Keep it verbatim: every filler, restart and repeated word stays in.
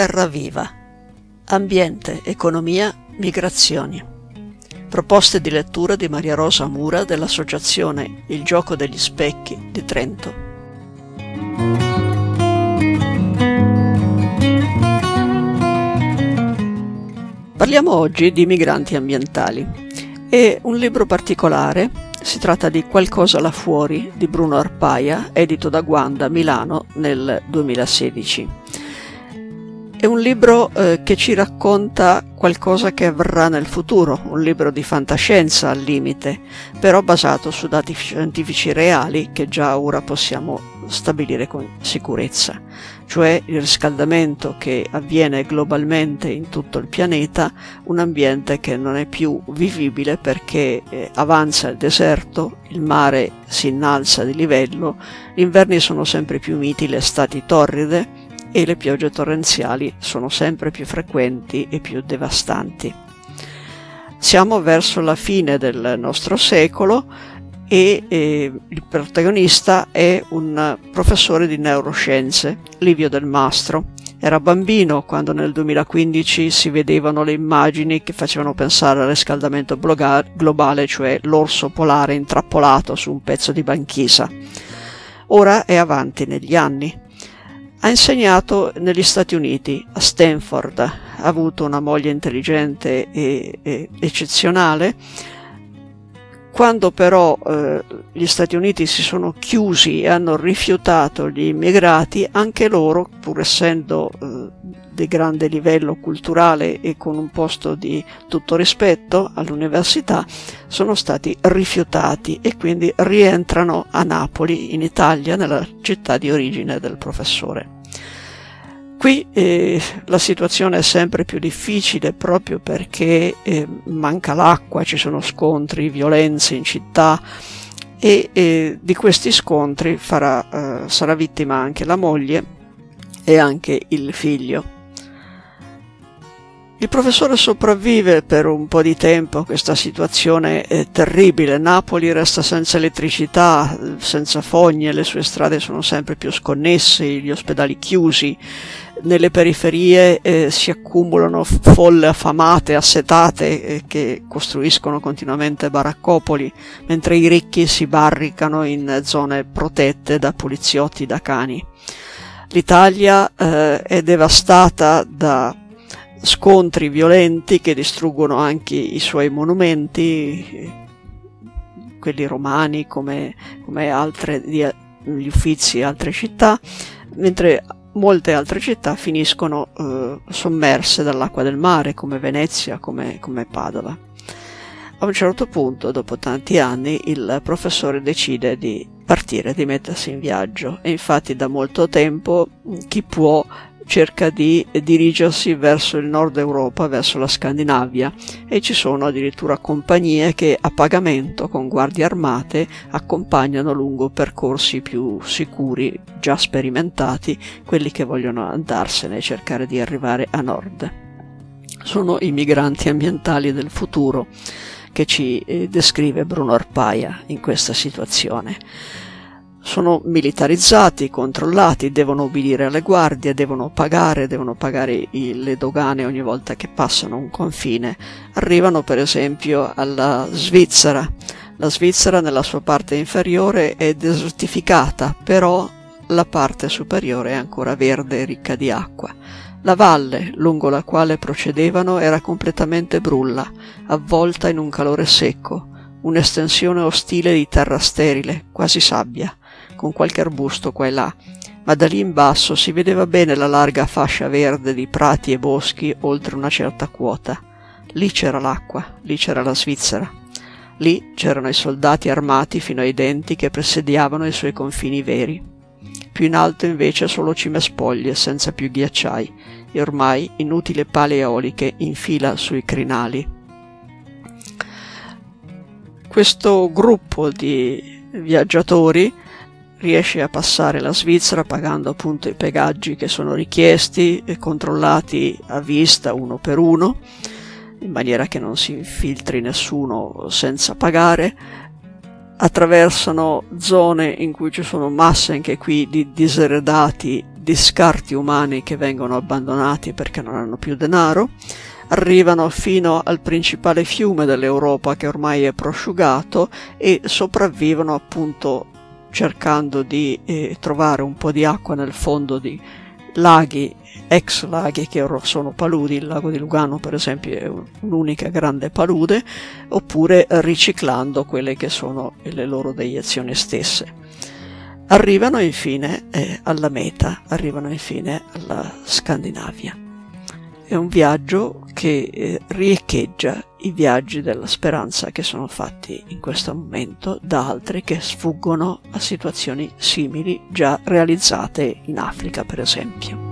terra viva. Ambiente, economia, migrazioni. Proposte di lettura di Maria Rosa Mura dell'Associazione Il Gioco degli Specchi di Trento. Parliamo oggi di migranti ambientali. È un libro particolare, si tratta di Qualcosa là fuori di Bruno Arpaia, edito da Guanda, Milano nel duemilasedici. È un libro eh, che ci racconta qualcosa che avverrà nel futuro, un libro di fantascienza al limite, però basato su dati scientifici reali che già ora possiamo stabilire con sicurezza, cioè il riscaldamento che avviene globalmente in tutto il pianeta, un ambiente che non è più vivibile perché eh, avanza il deserto, il mare si innalza di livello, gli inverni sono sempre più miti, le estati torride, e le piogge torrenziali sono sempre più frequenti e più devastanti. Siamo verso la fine del nostro secolo e eh, il protagonista è un professore di neuroscienze, Livio Del Mastro. Era bambino quando nel duemilaquindici si vedevano le immagini che facevano pensare al riscaldamento globale, cioè l'orso polare intrappolato su un pezzo di banchisa. Ora è avanti negli anni. Ha insegnato negli Stati Uniti, a Stanford, ha avuto una moglie intelligente e, e eccezionale. Quando però eh, gli Stati Uniti si sono chiusi e hanno rifiutato gli immigrati, anche loro, pur essendo eh, di grande livello culturale e con un posto di tutto rispetto all'università, sono stati rifiutati e quindi rientrano a Napoli, in Italia, nella città di origine del professore. Qui eh, la situazione è sempre più difficile proprio perché eh, manca l'acqua, ci sono scontri, violenze in città e eh, di questi scontri farà, eh, sarà vittima anche la moglie e anche il figlio. Il professore sopravvive per un po' di tempo a questa situazione eh, terribile. Napoli resta senza elettricità, senza fogne, le sue strade sono sempre più sconnesse, gli ospedali chiusi. Nelle periferie eh, si accumulano folle affamate, assetate, eh, che costruiscono continuamente baraccopoli, mentre i ricchi si barricano in zone protette da poliziotti, da cani. L'Italia eh, è devastata da scontri violenti che distruggono anche i suoi monumenti, quelli romani come, come altre, gli Uffizi e altre città, mentre molte altre città finiscono eh, sommerse dall'acqua del mare, come Venezia, come, come Padova. A un certo punto, dopo tanti anni, il professore decide di partire, di mettersi in viaggio e infatti da molto tempo chi può cerca di dirigersi verso il nord Europa, verso la Scandinavia, e ci sono addirittura compagnie che a pagamento con guardie armate accompagnano lungo percorsi più sicuri, già sperimentati, quelli che vogliono andarsene e cercare di arrivare a nord. Sono i migranti ambientali del futuro che ci eh, descrive Bruno Arpaia in questa situazione. Sono militarizzati, controllati, devono obbedire alle guardie, devono pagare, devono pagare i, le dogane ogni volta che passano un confine. Arrivano per esempio alla Svizzera. La Svizzera nella sua parte inferiore è desertificata, però la parte superiore è ancora verde e ricca di acqua. La valle lungo la quale procedevano era completamente brulla, avvolta in un calore secco, un'estensione ostile di terra sterile, quasi sabbia, con qualche arbusto qua e là, ma da lì in basso si vedeva bene la larga fascia verde di prati e boschi oltre una certa quota. Lì c'era l'acqua, lì c'era la Svizzera. Lì c'erano i soldati armati fino ai denti che presidiavano i suoi confini veri. Più in alto invece solo cimespoglie senza più ghiacciai e ormai inutili pale eoliche in fila sui crinali. Questo gruppo di viaggiatori riesce a passare la Svizzera pagando appunto i pedaggi che sono richiesti e controllati a vista uno per uno, in maniera che non si infiltri nessuno senza pagare. Attraversano zone in cui ci sono masse anche qui di diseredati discarti umani che vengono abbandonati perché non hanno più denaro, arrivano fino al principale fiume dell'Europa che ormai è prosciugato e sopravvivono appunto cercando di eh, trovare un po' di acqua nel fondo di laghi, ex laghi che ora sono paludi. Il lago di Lugano per esempio è un'unica grande palude, oppure riciclando quelle che sono le loro deiezioni stesse. Arrivano infine eh, alla meta, arrivano infine alla Scandinavia. È un viaggio che eh, riecheggia i viaggi della speranza che sono fatti in questo momento da altri che sfuggono a situazioni simili già realizzate in Africa, per esempio.